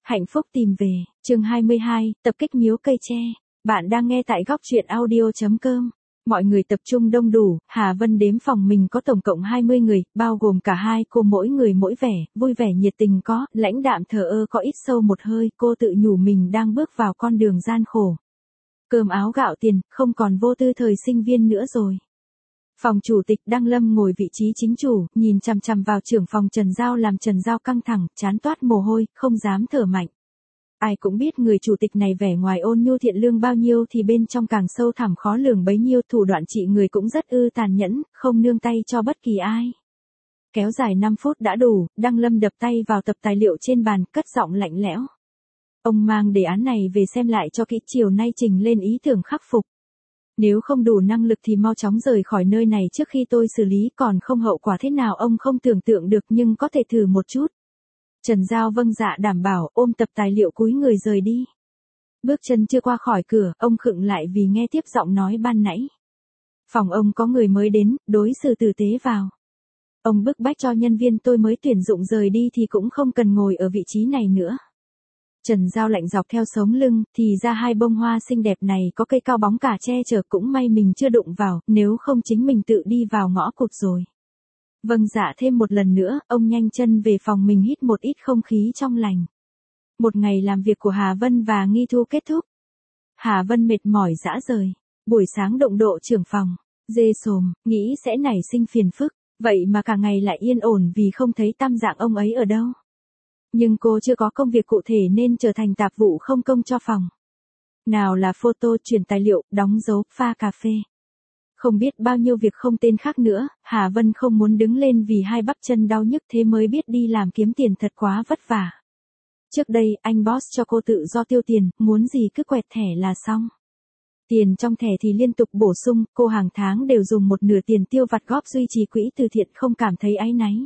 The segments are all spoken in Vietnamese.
Hạnh phúc tìm về, chương 22, tập kích miếu cây tre. Bạn đang nghe tại góc truyện audio.com. Mọi người tập trung đông đủ, Hà Vân đếm phòng mình có tổng cộng 20 người, bao gồm cả hai cô, mỗi người mỗi vẻ, vui vẻ nhiệt tình có, lãnh đạm thờ ơ có, ít sâu một hơi. Cô tự nhủ mình đang bước vào con đường gian khổ. Cơm áo gạo tiền, không còn vô tư thời sinh viên nữa rồi. Phòng chủ tịch Đăng Lâm ngồi vị trí chính chủ, nhìn chằm chằm vào trưởng phòng Trần Giao, làm Trần Giao căng thẳng, trán toát mồ hôi, không dám thở mạnh. Ai cũng biết người chủ tịch này vẻ ngoài ôn nhu thiện lương bao nhiêu thì bên trong càng sâu thẳm khó lường bấy nhiêu, thủ đoạn trị người cũng rất tàn nhẫn, không nương tay cho bất kỳ ai. Kéo dài 5 phút đã đủ, Đăng Lâm đập tay vào tập tài liệu trên bàn, cất giọng lạnh lẽo. Ông mang đề án này về xem lại cho kỹ, chiều nay trình lên ý tưởng khắc phục. Nếu không đủ năng lực thì mau chóng rời khỏi nơi này trước khi tôi xử lý, còn không hậu quả thế nào ông không tưởng tượng được, nhưng có thể thử một chút. Trần Giao vâng dạ đảm bảo, ôm tập tài liệu cúi người rời đi. Bước chân chưa qua khỏi cửa, ông khựng lại vì nghe tiếp giọng nói ban nãy. Phòng ông có người mới đến, đối xử tử tế vào. Ông bức bách cho nhân viên tôi mới tuyển dụng rời đi thì cũng không cần ngồi ở vị trí này nữa. Trần Giao lạnh dọc theo sống lưng, thì ra hai bông hoa xinh đẹp này có cây cao bóng cả che chở, cũng may mình chưa đụng vào, nếu không chính mình tự đi vào ngõ cụt rồi. Vâng dạ thêm một lần nữa, ông nhanh chân về phòng mình hít một ít không khí trong lành. Một ngày làm việc của Hà Vân và Nghi Thu kết thúc. Hà Vân mệt mỏi rã rời. Buổi sáng động độ trưởng phòng, dê sồm, nghĩ sẽ nảy sinh phiền phức, vậy mà cả ngày lại yên ổn vì không thấy tăm dạng ông ấy ở đâu. Nhưng cô chưa có công việc cụ thể nên trở thành tạp vụ không công cho phòng. Nào là photo, chuyển tài liệu, đóng dấu, pha cà phê. Không biết bao nhiêu việc không tên khác nữa, Hà Vân không muốn đứng lên vì hai bắp chân đau nhức, thế mới biết đi làm kiếm tiền thật quá vất vả. Trước đây, anh boss cho cô tự do tiêu tiền, muốn gì cứ quẹt thẻ là xong. Tiền trong thẻ thì liên tục bổ sung, cô hàng tháng đều dùng một nửa tiền tiêu vặt góp duy trì quỹ từ thiện, không cảm thấy áy náy.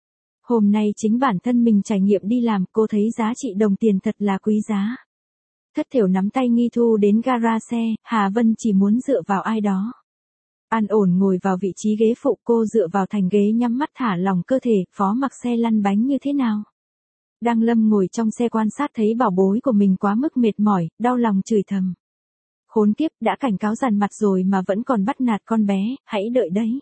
Hôm nay chính bản thân mình trải nghiệm đi làm, cô thấy giá trị đồng tiền thật là quý giá. Thất thểu nắm tay Nghi Thu đến gara xe, Hà Vân chỉ muốn dựa vào ai đó. An ổn ngồi vào vị trí ghế phụ, cô dựa vào thành ghế nhắm mắt thả lỏng cơ thể, phó mặc xe lăn bánh như thế nào. Đăng Lâm ngồi trong xe quan sát thấy bảo bối của mình quá mức mệt mỏi, đau lòng chửi thầm. Khốn kiếp, đã cảnh cáo dằn mặt rồi mà vẫn còn bắt nạt con bé, hãy đợi đấy.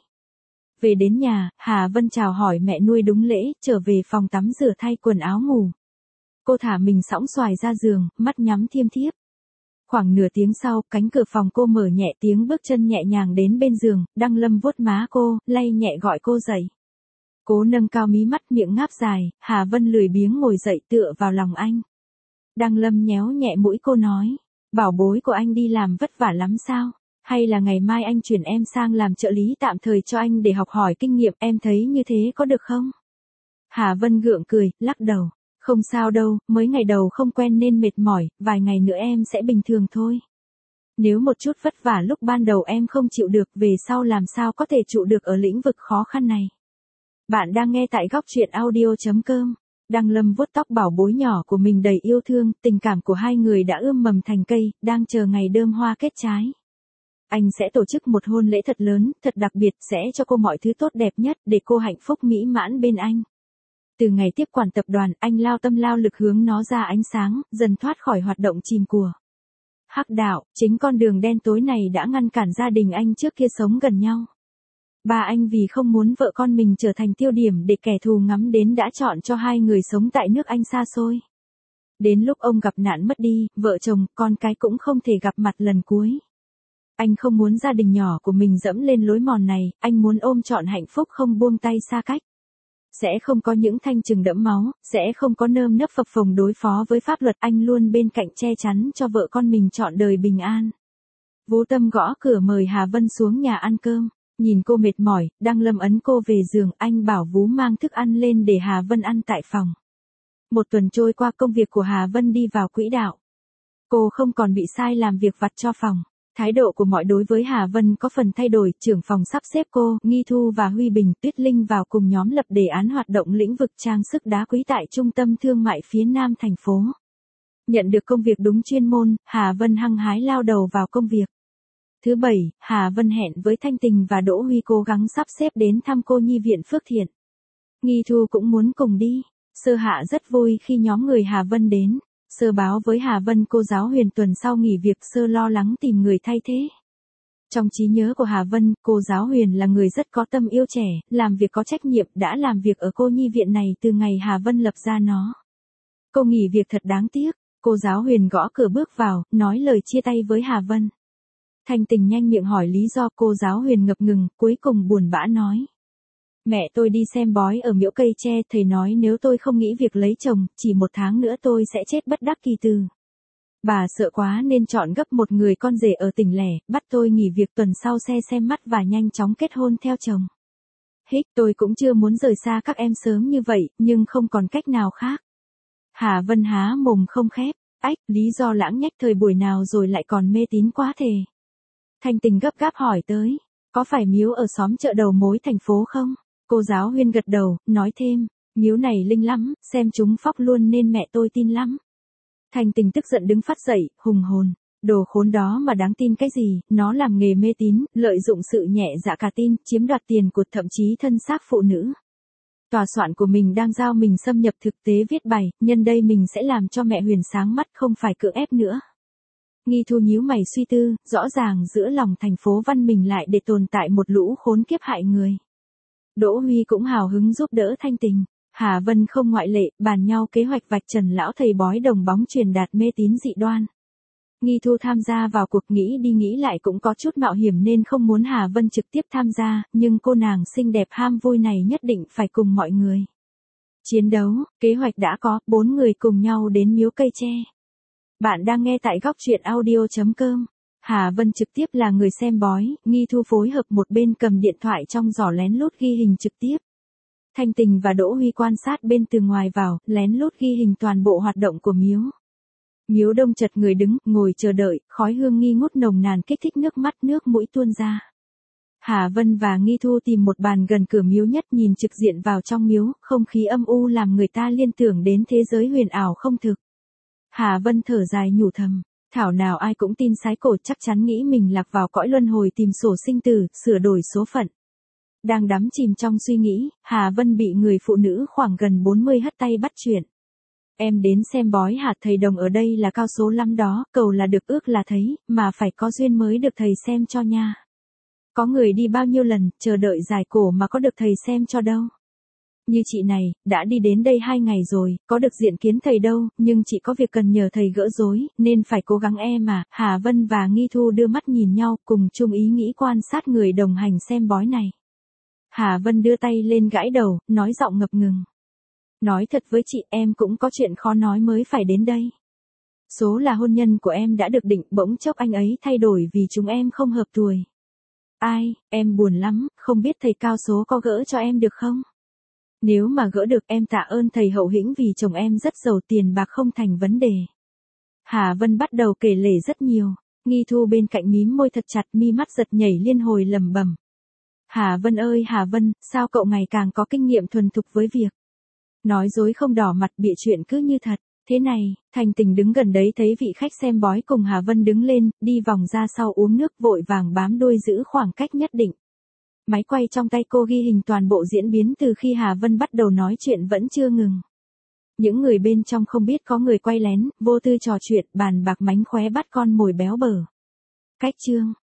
Về đến nhà, Hà Vân chào hỏi mẹ nuôi đúng lễ, trở về phòng tắm rửa thay quần áo ngủ. Cô thả mình sõng xoài ra giường, mắt nhắm thiêm thiếp. Khoảng nửa tiếng sau, cánh cửa phòng cô mở nhẹ, tiếng bước chân nhẹ nhàng đến bên giường, Đăng Lâm vuốt má cô, lay nhẹ gọi cô dậy. Cố nâng cao mí mắt, miệng ngáp dài, Hà Vân lười biếng ngồi dậy tựa vào lòng anh. Đăng Lâm nhéo nhẹ mũi cô nói, bảo bối của anh đi làm vất vả lắm sao? Hay là ngày mai anh chuyển em sang làm trợ lý tạm thời cho anh để học hỏi kinh nghiệm, em thấy như thế có được không? Hà Vân gượng cười, lắc đầu. Không sao đâu, mới ngày đầu không quen nên mệt mỏi, vài ngày nữa em sẽ bình thường thôi. Nếu một chút vất vả lúc ban đầu em không chịu được, về sau làm sao có thể trụ được ở lĩnh vực khó khăn này. Bạn đang nghe tại góc truyện audio.com. Đăng Lâm vuốt tóc bảo bối nhỏ của mình đầy yêu thương, tình cảm của hai người đã ươm mầm thành cây, đang chờ ngày đơm hoa kết trái. Anh sẽ tổ chức một hôn lễ thật lớn, thật đặc biệt, sẽ cho cô mọi thứ tốt đẹp nhất để cô hạnh phúc mỹ mãn bên anh. Từ ngày tiếp quản tập đoàn, anh lao tâm lao lực hướng nó ra ánh sáng, dần thoát khỏi hoạt động chìm của hắc đạo. Chính con đường đen tối này đã ngăn cản gia đình anh trước kia sống gần nhau. Ba anh vì không muốn vợ con mình trở thành tiêu điểm để kẻ thù ngắm đến đã chọn cho hai người sống tại nước Anh xa xôi. Đến lúc ông gặp nạn mất đi, vợ chồng, con cái cũng không thể gặp mặt lần cuối. Anh không muốn gia đình nhỏ của mình dẫm lên lối mòn này, anh muốn ôm trọn hạnh phúc không buông tay xa cách. Sẽ không có những thanh trừng đẫm máu, sẽ không có nơm nớp phập phồng đối phó với pháp luật, anh luôn bên cạnh che chắn cho vợ con mình trọn đời bình an. Vô Tâm gõ cửa mời Hà Vân xuống nhà ăn cơm, nhìn cô mệt mỏi, Đăng Lâm ấn cô về giường, anh bảo Vú mang thức ăn lên để Hà Vân ăn tại phòng. Một tuần trôi qua, công việc của Hà Vân đi vào quỹ đạo. Cô không còn bị sai làm việc vặt cho phòng. Thái độ của mọi đối với Hà Vân có phần thay đổi, trưởng phòng sắp xếp cô, Nghi Thu và Huy Bình, Tuyết Linh vào cùng nhóm lập đề án hoạt động lĩnh vực trang sức đá quý tại trung tâm thương mại phía Nam thành phố. Nhận được công việc đúng chuyên môn, Hà Vân hăng hái lao đầu vào công việc. Thứ Bảy, Hà Vân hẹn với Thanh Tình và Đỗ Huy cố gắng sắp xếp đến thăm cô nhi viện Phước Thiện. Nghi Thu cũng muốn cùng đi. Sơ Hạ rất vui khi nhóm người Hà Vân đến. Sơ báo với Hà Vân cô giáo Huyền tuần sau nghỉ việc, Sơ lo lắng tìm người thay thế. Trong trí nhớ của Hà Vân, cô giáo Huyền là người rất có tâm yêu trẻ, làm việc có trách nhiệm, đã làm việc ở cô nhi viện này từ ngày Hà Vân lập ra nó. Cô nghỉ việc thật đáng tiếc. Cô giáo Huyền gõ cửa bước vào, nói lời chia tay với Hà Vân. Thanh Tình nhanh miệng hỏi lý do, cô giáo Huyền ngập ngừng, cuối cùng buồn bã nói. Mẹ tôi đi xem bói ở miễu cây tre, thầy nói nếu tôi không nghĩ việc lấy chồng, chỉ 1 tháng nữa tôi sẽ chết bất đắc kỳ tử. Bà sợ quá nên chọn gấp một người con rể ở tỉnh lẻ, bắt tôi nghỉ việc tuần sau xem mắt và nhanh chóng kết hôn theo chồng. Tôi cũng chưa muốn rời xa các em sớm như vậy, nhưng không còn cách nào khác. Hà Vân há mồm không khép. Lý do lãng nhách thời buổi nào rồi lại còn mê tín quá thề. Thanh Tình gấp gáp hỏi tới. Có phải miếu ở xóm chợ đầu mối thành phố không? Cô giáo Huyên gật đầu, nói thêm. Miếu này linh lắm, xem chúng phóc luôn nên mẹ tôi tin lắm. Thanh Tình tức giận đứng phát dậy, hùng hồn. Đồ khốn đó mà đáng tin cái gì, nó làm nghề mê tín, lợi dụng sự nhẹ dạ cả tin, chiếm đoạt tiền của thậm chí thân xác phụ nữ. Tòa soạn của mình đang giao mình xâm nhập thực tế viết bài, nhân đây mình sẽ làm cho mẹ Huyền sáng mắt, không phải cưỡng ép nữa. Nghi Thu nhíu mày suy tư, rõ ràng giữa lòng thành phố văn mình lại để tồn tại một lũ khốn kiếp hại người. Đỗ Huy cũng hào hứng giúp đỡ Thanh Tình. Hà Vân không ngoại lệ, bàn nhau kế hoạch vạch trần lão thầy bói đồng bóng truyền đạt mê tín dị đoan. Nghi Thu tham gia vào cuộc, nghĩ đi nghĩ lại cũng có chút mạo hiểm nên không muốn Hà Vân trực tiếp tham gia, nhưng cô nàng xinh đẹp ham vui này nhất định phải cùng mọi người. Chiến đấu, kế hoạch đã có, 4 người cùng nhau đến miếu cây tre. Bạn đang nghe tại góc truyện audio.com. Hà Vân trực tiếp là người xem bói, Nghi Thu phối hợp một bên cầm điện thoại trong giỏ lén lút ghi hình trực tiếp. Thanh Tình và Đỗ Huy quan sát bên từ ngoài vào, lén lút ghi hình toàn bộ hoạt động của miếu. Miếu đông chật người đứng, ngồi chờ đợi, khói hương nghi ngút nồng nàn kích thích nước mắt nước mũi tuôn ra. Hà Vân và Nghi Thu tìm một bàn gần cửa miếu nhất, nhìn trực diện vào trong miếu, không khí âm u làm người ta liên tưởng đến thế giới huyền ảo không thực. Hà Vân thở dài nhủ thầm, thảo nào ai cũng tin sái cổ, chắc chắn nghĩ mình lạc vào cõi luân hồi tìm sổ sinh tử, sửa đổi số phận. Đang đắm chìm trong suy nghĩ, Hà Vân bị người phụ nữ khoảng gần 40 hất tay bắt chuyện. Em đến xem bói hả? Thầy đồng ở đây là cao số lắm đó, cầu là được ước là thấy, mà phải có duyên mới được thầy xem cho nha. Có người đi bao nhiêu lần, chờ đợi dài cổ mà có được thầy xem cho đâu. Như chị này, đã đi đến đây 2 ngày rồi, có được diện kiến thầy đâu, nhưng chị có việc cần nhờ thầy gỡ rối, nên phải cố gắng em à. Hà Vân và Nghi Thu đưa mắt nhìn nhau, cùng chung ý nghĩ quan sát người đồng hành xem bói này. Hà Vân đưa tay lên gãi đầu, nói giọng ngập ngừng. Nói thật với chị, em cũng có chuyện khó nói mới phải đến đây. Số là hôn nhân của em đã được định, bỗng chốc anh ấy thay đổi vì chúng em không hợp tuổi. Ai, em buồn lắm, không biết thầy cao số có gỡ cho em được không? Nếu mà gỡ được em tạ ơn thầy hậu hĩnh vì chồng em rất giàu, tiền bạc không thành vấn đề. Hà Vân bắt đầu kể lể rất nhiều. Nghi Thu bên cạnh mím môi thật chặt, mi mắt giật nhảy liên hồi lẩm bẩm. Hà Vân ơi Hà Vân, sao cậu ngày càng có kinh nghiệm thuần thục với việc nói dối không đỏ mặt, bịa chuyện cứ như thật. Thế này, Thanh Tình đứng gần đấy thấy vị khách xem bói cùng Hà Vân đứng lên, đi vòng ra sau uống nước, vội vàng bám đuôi giữ khoảng cách nhất định. Máy quay trong tay cô ghi hình toàn bộ diễn biến từ khi Hà Vân bắt đầu nói chuyện vẫn chưa ngừng. Những người bên trong không biết có người quay lén, vô tư trò chuyện, bàn bạc mánh khóe bắt con mồi béo bở. Cách chương,